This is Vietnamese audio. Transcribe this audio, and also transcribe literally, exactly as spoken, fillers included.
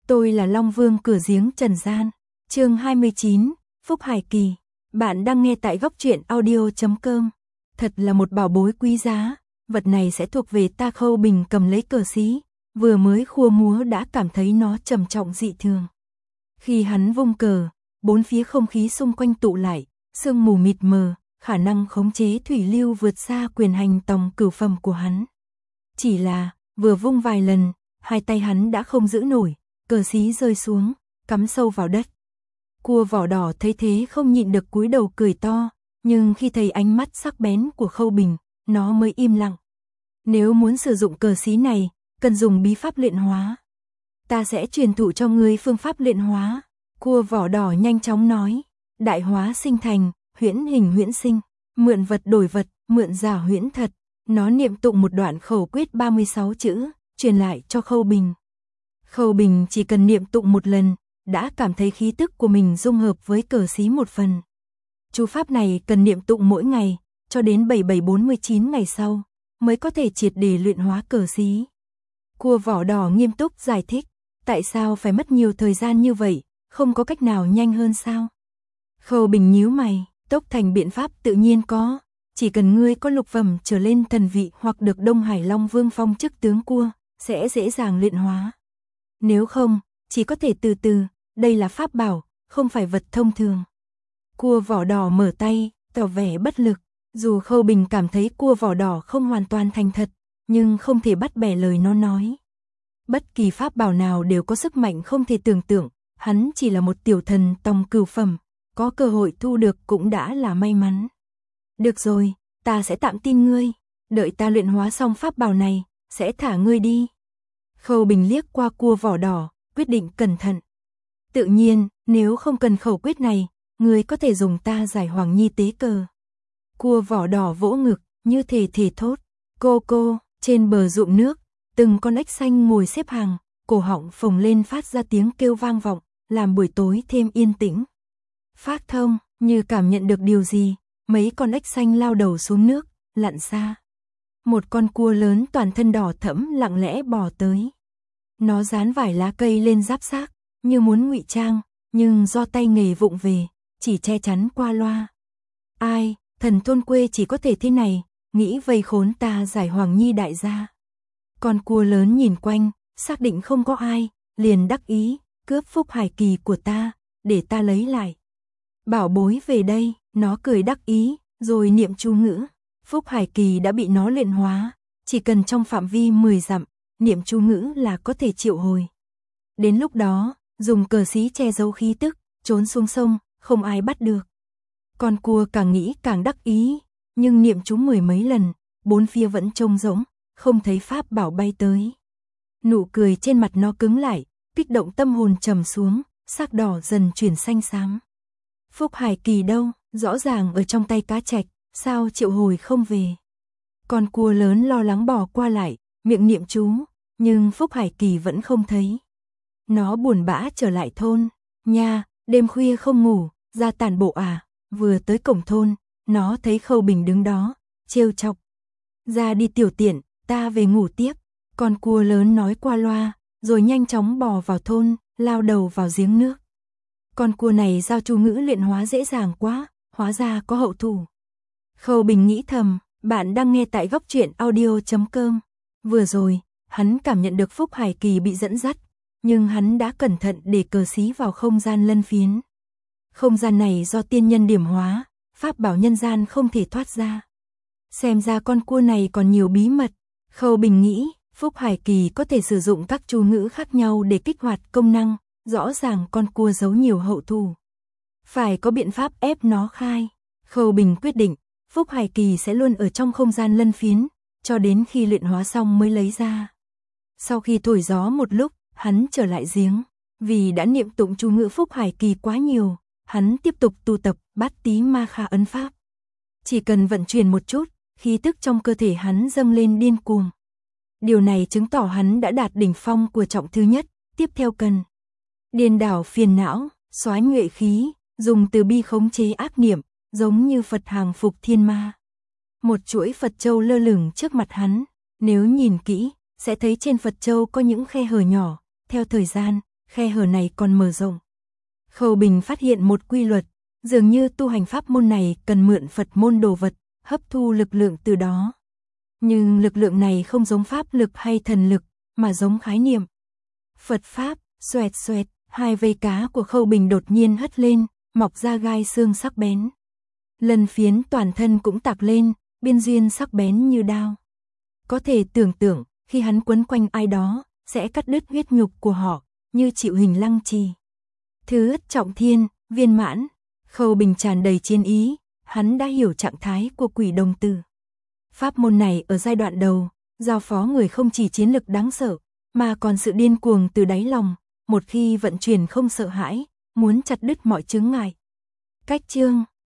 Tôi là Long Vương cửa giếng trần gian. Chương hai mươi chín, Phúc Hải Kỳ. Bạn đang nghe tại góc truyện audio chấm com. Thật là một bảo bối quý giá, vật này sẽ thuộc về ta. Khâu Bình cầm lấy cờ xí, vừa mới khua múa đã cảm thấy nó trầm trọng dị thường. Khi hắn vung cờ, bốn phía không khí xung quanh tụ lại, sương mù mịt mờ, khả năng khống chế thủy lưu vượt xa quyền hành tòng cửu phẩm của hắn. Chỉ là, vừa vung vài lần, hai tay hắn đã không giữ nổi, cờ xí rơi xuống, cắm sâu vào đất. Cua vỏ đỏ thấy thế không nhịn được cúi đầu cười to, nhưng khi thấy ánh mắt sắc bén của Khâu Bình, nó mới im lặng. Nếu muốn sử dụng cờ xí này, cần dùng bí pháp luyện hóa. Ta sẽ truyền thụ cho ngươi phương pháp luyện hóa. Cua vỏ đỏ nhanh chóng nói, đại hóa sinh thành, huyễn hình huyễn sinh, mượn vật đổi vật, mượn giả huyễn thật. Nó niệm tụng một đoạn khẩu quyết ba mươi sáu chữ, truyền lại cho Khâu Bình. Khâu Bình chỉ cần niệm tụng một lần, đã cảm thấy khí tức của mình dung hợp với cờ xí một phần. Chú pháp này cần niệm tụng mỗi ngày, cho đến bảy bảy bốn mươi chín ngày sau, mới có thể triệt để luyện hóa cờ xí. Cua vỏ đỏ nghiêm túc giải thích, tại sao phải mất nhiều thời gian như vậy, không có cách nào nhanh hơn sao? Khâu Bình nhíu mày, tốc thành biện pháp tự nhiên có, chỉ cần ngươi có lục phẩm trở lên thần vị hoặc được Đông Hải Long Vương phong chức tướng cua, sẽ dễ dàng luyện hóa. Nếu không, chỉ có thể từ từ, đây là pháp bảo, không phải vật thông thường. Cua vỏ đỏ mở tay, tỏ vẻ bất lực, dù Khâu Bình cảm thấy cua vỏ đỏ không hoàn toàn thành thật, nhưng không thể bắt bẻ lời nó nói. Bất kỳ pháp bảo nào đều có sức mạnh không thể tưởng tượng, hắn chỉ là một tiểu thần tòng cửu phẩm, có cơ hội thu được cũng đã là may mắn. Được rồi, ta sẽ tạm tin ngươi, đợi ta luyện hóa xong pháp bảo này, sẽ thả ngươi đi. Khâu Bình liếc qua cua vỏ đỏ, quyết định cẩn thận. Tự nhiên, nếu không cần khẩu quyết này, ngươi có thể dùng ta giải Hoàng Nhi tế cờ. Cua vỏ đỏ vỗ ngực, như thể thể thốt. Cô cô, trên bờ ruộng nước, từng con ếch xanh ngồi xếp hàng, cổ họng phồng lên phát ra tiếng kêu vang vọng, làm buổi tối thêm yên tĩnh. Phác Thông, như cảm nhận được điều gì, mấy con ếch xanh lao đầu xuống nước, lặn xa. Một con cua lớn toàn thân đỏ thẫm lặng lẽ bò tới. Nó dán vải lá cây lên giáp xác, như muốn ngụy trang, nhưng do tay nghề vụng về, chỉ che chắn qua loa. Ai, thần thôn quê chỉ có thể thế này, nghĩ vây khốn ta giải Hoàng Nhi đại gia. Con cua lớn nhìn quanh, xác định không có ai, liền đắc ý, cướp Phúc Hải Kỳ của ta, để ta lấy lại. Bảo bối về đây, nó cười đắc ý, rồi niệm chú ngữ. Phúc Hải Kỳ đã bị nó luyện hóa, chỉ cần trong phạm vi mười dặm, niệm chú ngữ là có thể triệu hồi. Đến lúc đó, dùng cờ xí che giấu khí tức, trốn xuống sông, không ai bắt được. Con cua càng nghĩ càng đắc ý, nhưng niệm chú mười mấy lần, bốn phía vẫn trông rỗng, không thấy pháp bảo bay tới. Nụ cười trên mặt nó cứng lại, kích động tâm hồn trầm xuống, sắc đỏ dần chuyển xanh xám. Phúc Hải Kỳ đâu, rõ ràng ở trong tay cá trạch, sao triệu hồi không về? Con cua lớn lo lắng bò qua lại, miệng niệm chú, nhưng Phúc Hải Kỳ vẫn không thấy. Nó buồn bã trở lại thôn, nha, đêm khuya không ngủ, ra tản bộ à? Vừa tới cổng thôn, nó thấy Khâu Bình đứng đó, trêu chọc. Ra đi tiểu tiện, ta về ngủ tiếp. Con cua lớn nói qua loa, rồi nhanh chóng bò vào thôn, lao đầu vào giếng nước. Con cua này giao chú ngữ luyện hóa dễ dàng quá, hóa ra có hậu thủ. Khâu Bình nghĩ thầm, bạn đang nghe tại góc truyện audio chấm com. Vừa rồi, hắn cảm nhận được Phúc Hải Kỳ bị dẫn dắt, nhưng hắn đã cẩn thận để cờ xí vào không gian lân phiến. Không gian này do tiên nhân điểm hóa, pháp bảo nhân gian không thể thoát ra. Xem ra con cua này còn nhiều bí mật. Khâu Bình nghĩ, Phúc Hải Kỳ có thể sử dụng các chú ngữ khác nhau để kích hoạt công năng, rõ ràng con cua giấu nhiều hậu thủ. Phải có biện pháp ép nó khai. Khâu Bình quyết định, Phúc Hải Kỳ sẽ luôn ở trong không gian lân phiến, cho đến khi luyện hóa xong mới lấy ra. Sau khi thổi gió một lúc, hắn trở lại giếng. Vì đã niệm tụng chú ngữ Phúc Hải Kỳ quá nhiều, hắn tiếp tục tu tập Bát Tí Ma Kha ấn pháp. Chỉ cần vận chuyển một chút, khí tức trong cơ thể hắn dâng lên điên cuồng. Điều này chứng tỏ hắn đã đạt đỉnh phong của trọng thứ nhất, tiếp theo cần điên đảo phiền não, soái nhuệ khí, dùng từ bi khống chế ác niệm, giống như Phật hàng phục thiên ma. Một chuỗi Phật châu lơ lửng trước mặt hắn, nếu nhìn kỹ, sẽ thấy trên Phật châu có những khe hở nhỏ, theo thời gian, khe hở này còn mở rộng. Khâu Bình phát hiện một quy luật, dường như tu hành pháp môn này cần mượn Phật môn đồ vật, hấp thu lực lượng từ đó. Nhưng lực lượng này không giống pháp lực hay thần lực, mà giống khái niệm. Phật Pháp, xoẹt xoẹt, hai vây cá của Khâu Bình đột nhiên hất lên, mọc ra gai xương sắc bén. Lần phiến toàn thân cũng tạc lên, biên duyên sắc bén như đao. Có thể tưởng tượng, khi hắn quấn quanh ai đó, sẽ cắt đứt huyết nhục của họ, như chịu hình lăng trì. Thứ trọng thiên, viên mãn, Khâu Bình tràn đầy chiến ý, hắn đã hiểu trạng thái của quỷ đồng tử. Pháp môn này ở giai đoạn đầu, giao phó người không chỉ chiến lực đáng sợ, mà còn sự điên cuồng từ đáy lòng, một khi vận chuyển không sợ hãi, muốn chặt đứt mọi chướng ngại. Cách chương